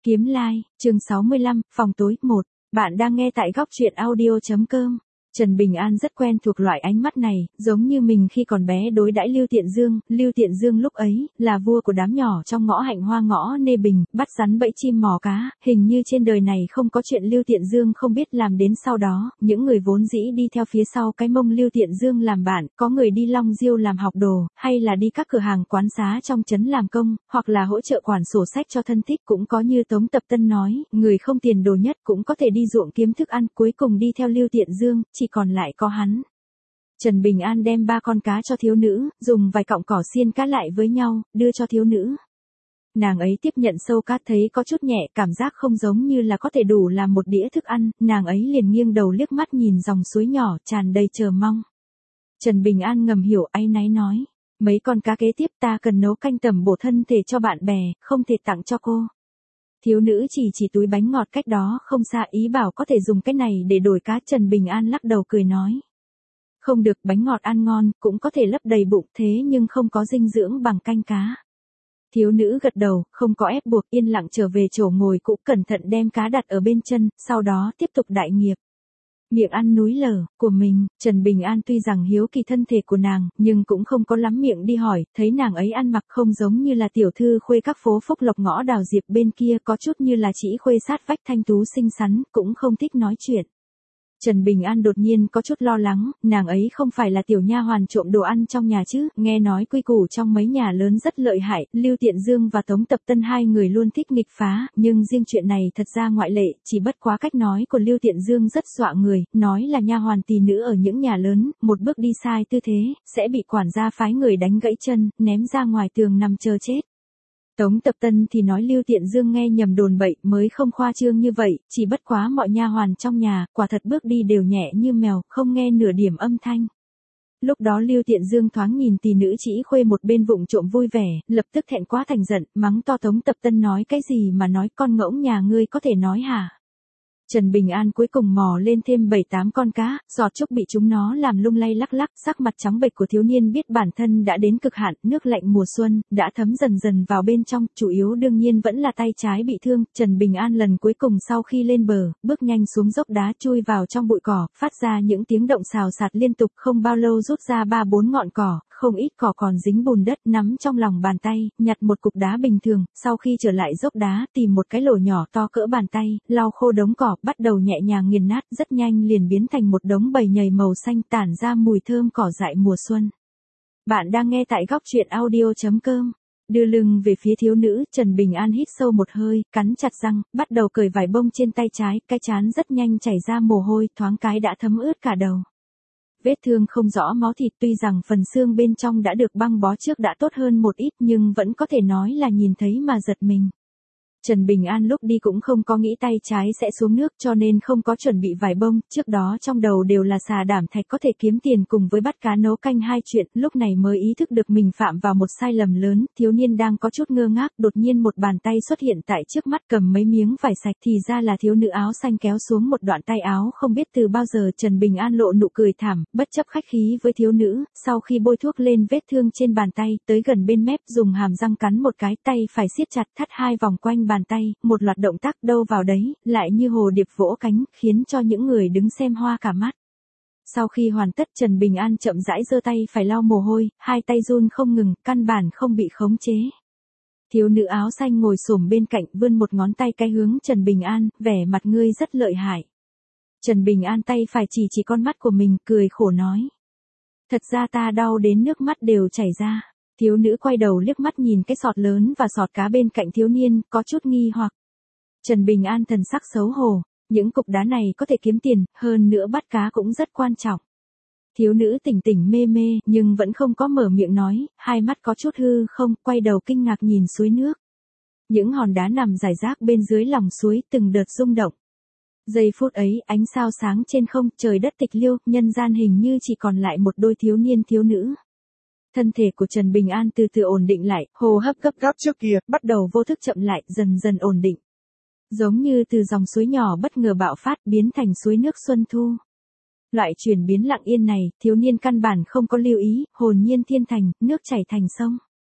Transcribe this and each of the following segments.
Kiếm Lai, chương 65, phòng tối 1. Bạn đang nghe tại góc truyện audio.com. Trần Bình An rất quen thuộc loại ánh mắt này, giống như mình khi còn bé đối đãi Lưu Tiện Dương lúc ấy, là vua của đám nhỏ trong ngõ hạnh hoa ngõ Nê Bình, bắt rắn bẫy chim mò cá, hình như trên đời này không có chuyện Lưu Tiện Dương không biết làm đến sau đó, những người vốn dĩ đi theo phía sau cái mông Lưu Tiện Dương làm bạn, có người đi Long Diêu làm học đồ, hay là đi các cửa hàng quán xá trong trấn làm công, hoặc là hỗ trợ quản sổ sách cho thân thích, cũng có như Tống Tập Tân nói, người không tiền đồ nhất cũng có thể đi ruộng kiếm thức ăn, cuối cùng đi theo Lưu Tiện Dương, chỉ còn lại có hắn. Trần Bình An đem 3 con cá cho thiếu nữ, dùng vài cọng cỏ xiên cá lại với nhau, đưa cho thiếu nữ. Nàng ấy tiếp nhận sâu cá thấy có chút nhẹ, cảm giác không giống như là có thể đủ làm một đĩa thức ăn, nàng ấy liền nghiêng đầu liếc mắt nhìn dòng suối nhỏ, tràn đầy chờ mong. Trần Bình An ngầm hiểu áy náy nói, mấy con cá kế tiếp ta cần nấu canh tẩm bổ thân thể cho bạn bè, không thể tặng cho cô. Thiếu nữ chỉ túi bánh ngọt cách đó không xa, ý bảo có thể dùng cái này để đổi cá. Trần Bình An lắc đầu cười nói. Không được, bánh ngọt ăn ngon, cũng có thể lấp đầy bụng, thế nhưng không có dinh dưỡng bằng canh cá. Thiếu nữ gật đầu, không có ép buộc, yên lặng trở về chỗ ngồi cũ, cẩn thận đem cá đặt ở bên chân, sau đó tiếp tục đại nghiệp. Miệng ăn núi lở của mình. Trần Bình An tuy rằng hiếu kỳ thân thể của nàng, nhưng cũng không có lắm miệng đi hỏi, thấy nàng ấy ăn mặc không giống như là tiểu thư khuê các phố Phúc Lộc ngõ Đào Diệp bên kia, có chút như là chỉ khuê sát vách thanh tú xinh xắn, cũng không thích nói chuyện. Trần Bình An đột nhiên có chút lo lắng, nàng ấy không phải là tiểu nha hoàn trộm đồ ăn trong nhà chứ, nghe nói quy củ trong mấy nhà lớn rất lợi hại, Lưu Tiện Dương và Tống Tập Tân hai người luôn thích nghịch phá, nhưng riêng chuyện này thật ra ngoại lệ, chỉ bất quá cách nói của Lưu Tiện Dương rất dọa người, nói là nha hoàn tỳ nữ ở những nhà lớn, một bước đi sai tư thế, sẽ bị quản gia phái người đánh gãy chân, ném ra ngoài tường nằm chờ chết. Tống Tập Tân thì nói Lưu Tiện Dương nghe nhầm đồn bậy, mới không khoa trương như vậy, chỉ bất quá mọi nha hoàn trong nhà, quả thật bước đi đều nhẹ như mèo, không nghe nửa điểm âm thanh. Lúc đó Lưu Tiện Dương thoáng nhìn tỷ nữ chỉ khuê một bên vụng trộm vui vẻ, lập tức thẹn quá thành giận, mắng to Tống Tập Tân nói cái gì mà nói, con ngỗng nhà ngươi có thể nói hả? Trần Bình An cuối cùng mò lên thêm 7-8 con cá, giọt chúc bị chúng nó làm lung lay lắc lắc, sắc mặt trắng bệch của thiếu niên biết bản thân đã đến cực hạn, nước lạnh mùa xuân, đã thấm dần dần vào bên trong, chủ yếu đương nhiên vẫn là tay trái bị thương. Trần Bình An lần cuối cùng sau khi lên bờ, bước nhanh xuống dốc đá chui vào trong bụi cỏ, phát ra những tiếng động xào xạc liên tục, không bao lâu rút ra 3-4 ngọn cỏ, không ít cỏ còn dính bùn đất, nắm trong lòng bàn tay, nhặt một cục đá bình thường, sau khi trở lại dốc đá, tìm một cái lỗ nhỏ to cỡ bàn tay, lau khô đống cỏ, bắt đầu nhẹ nhàng nghiền nát, rất nhanh liền biến thành một đống bầy nhầy màu xanh tản ra mùi thơm cỏ dại mùa xuân. Bạn đang nghe tại góc truyện audio.com. Đưa lưng về phía thiếu nữ, Trần Bình An hít sâu một hơi, cắn chặt răng, bắt đầu cởi vải bông trên tay trái, cái trán rất nhanh chảy ra mồ hôi, thoáng cái đã thấm ướt cả đầu. Vết thương không rõ máu thịt, tuy rằng phần xương bên trong đã được băng bó trước đã tốt hơn một ít, nhưng vẫn có thể nói là nhìn thấy mà giật mình. Trần Bình An lúc đi cũng không có nghĩ tay trái sẽ xuống nước, cho nên không có chuẩn bị vải bông, trước đó trong đầu đều là xà đảm thạch có thể kiếm tiền cùng với bắt cá nấu canh hai chuyện, lúc này mới ý thức được mình phạm vào một sai lầm lớn. Thiếu niên đang có chút ngơ ngác, đột nhiên một bàn tay xuất hiện tại trước mắt, cầm mấy miếng vải sạch, thì ra là thiếu nữ áo xanh kéo xuống một đoạn tay áo. Không biết từ bao giờ Trần Bình An lộ nụ cười thảm, bất chấp khách khí với thiếu nữ, sau khi bôi thuốc lên vết thương trên bàn tay, tới gần bên mép dùng hàm răng cắn một cái, tay phải siết chặt thắt 2 vòng quanh bàn tay, một loạt động tác đâu vào đấy, lại như hồ điệp vỗ cánh, khiến cho những người đứng xem hoa cả mắt. Sau khi hoàn tất, Trần Bình An chậm rãi giơ tay phải lau mồ hôi, hai tay run không ngừng, căn bản không bị khống chế. Thiếu nữ áo xanh ngồi xổm bên cạnh, vươn một ngón tay cái hướng Trần Bình An, vẻ mặt ngươi rất lợi hại. Trần Bình An tay phải chỉ con mắt của mình, cười khổ nói. Thật ra ta đau đến nước mắt đều chảy ra. Thiếu nữ quay đầu liếc mắt nhìn cái sọt lớn và sọt cá bên cạnh thiếu niên, có chút nghi hoặc. Trần Bình An thần sắc xấu hổ, những cục đá này có thể kiếm tiền, hơn nữa bắt cá cũng rất quan trọng. Thiếu nữ tỉnh tỉnh mê mê, nhưng vẫn không có mở miệng nói, hai mắt có chút hư không, quay đầu kinh ngạc nhìn suối nước. Những hòn đá nằm rải rác bên dưới lòng suối, từng đợt rung động. Giây phút ấy, ánh sao sáng trên không, trời đất tịch liêu, nhân gian hình như chỉ còn lại một đôi thiếu niên thiếu nữ. Thân thể của Trần Bình An từ từ ổn định lại, hô hấp gấp gáp trước kia, bắt đầu vô thức chậm lại, dần dần ổn định. Giống như từ dòng suối nhỏ bất ngờ bạo phát, biến thành suối nước xuân thu. Loại chuyển biến lặng yên này, thiếu niên căn bản không có lưu ý, hồn nhiên thiên thành, nước chảy thành sông.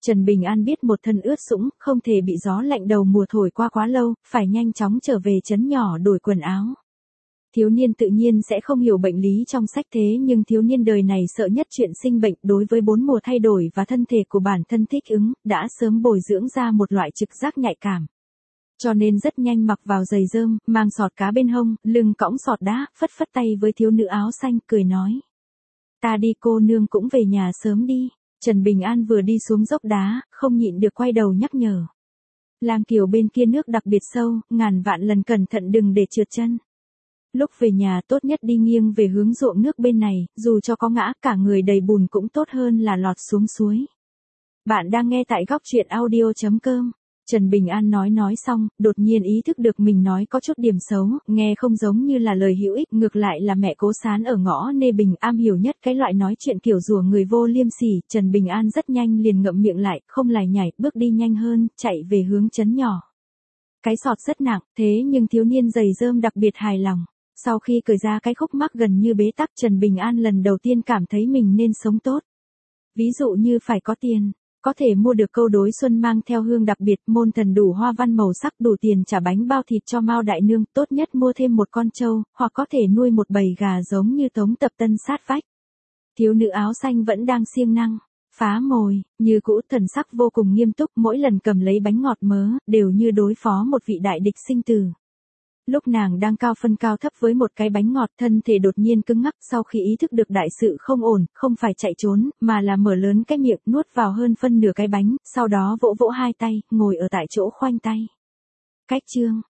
Trần Bình An biết một thân ướt sũng, không thể bị gió lạnh đầu mùa thổi qua quá lâu, phải nhanh chóng trở về trấn nhỏ đổi quần áo. Thiếu niên tự nhiên sẽ không hiểu bệnh lý trong sách thế nhưng thiếu niên đời này sợ nhất chuyện sinh bệnh, đối với bốn mùa thay đổi và thân thể của bản thân thích ứng, đã sớm bồi dưỡng ra một loại trực giác nhạy cảm. Cho nên rất nhanh mặc vào giày rơm, mang sọt cá bên hông, lưng cõng sọt đá, phất phất tay với thiếu nữ áo xanh, cười nói. Ta đi, cô nương cũng về nhà sớm đi. Trần Bình An vừa đi xuống dốc đá, không nhịn được quay đầu nhắc nhở. Lang Kiều bên kia nước đặc biệt sâu, ngàn vạn lần cẩn thận đừng để trượt chân. Lúc về nhà tốt nhất đi nghiêng về hướng ruộng nước bên này, dù cho có ngã cả người đầy bùn cũng tốt hơn là lọt xuống suối. Bạn đang nghe tại góc truyện audio.com. Trần Bình An nói xong, đột nhiên ý thức được mình nói có chút điểm xấu, nghe không giống như là lời hữu ích, ngược lại là mẹ Cố Sán ở ngõ Nê Bình am hiểu nhất cái loại nói chuyện kiểu rủa người vô liêm sỉ. Trần Bình An rất nhanh liền ngậm miệng lại, không lải nhải, bước đi nhanh hơn, chạy về hướng trấn nhỏ. Cái sọt rất nặng, thế nhưng thiếu niên giày rơm đặc biệt hài lòng. Sau khi cởi ra cái khúc mắc gần như bế tắc, Trần Bình An lần đầu tiên cảm thấy mình nên sống tốt. Ví dụ như phải có tiền. Có thể mua được câu đối xuân mang theo hương đặc biệt, môn thần đủ hoa văn màu sắc, đủ tiền trả bánh bao thịt cho Mao đại nương, tốt nhất mua thêm một con trâu, hoặc có thể nuôi một bầy gà giống như Tống Tập Tân sát vách. Thiếu nữ áo xanh vẫn đang siêng năng phá mồi, như cũ thần sắc vô cùng nghiêm túc, mỗi lần cầm lấy bánh ngọt mớ, đều như đối phó một vị đại địch sinh tử. Lúc nàng đang cao phân cao thấp với một cái bánh ngọt, thân thể đột nhiên cứng ngắc, sau khi ý thức được đại sự không ổn, không phải chạy trốn, mà là mở lớn cái miệng, nuốt vào hơn phân nửa cái bánh, sau đó vỗ vỗ hai tay, ngồi ở tại chỗ khoanh tay. Cách chương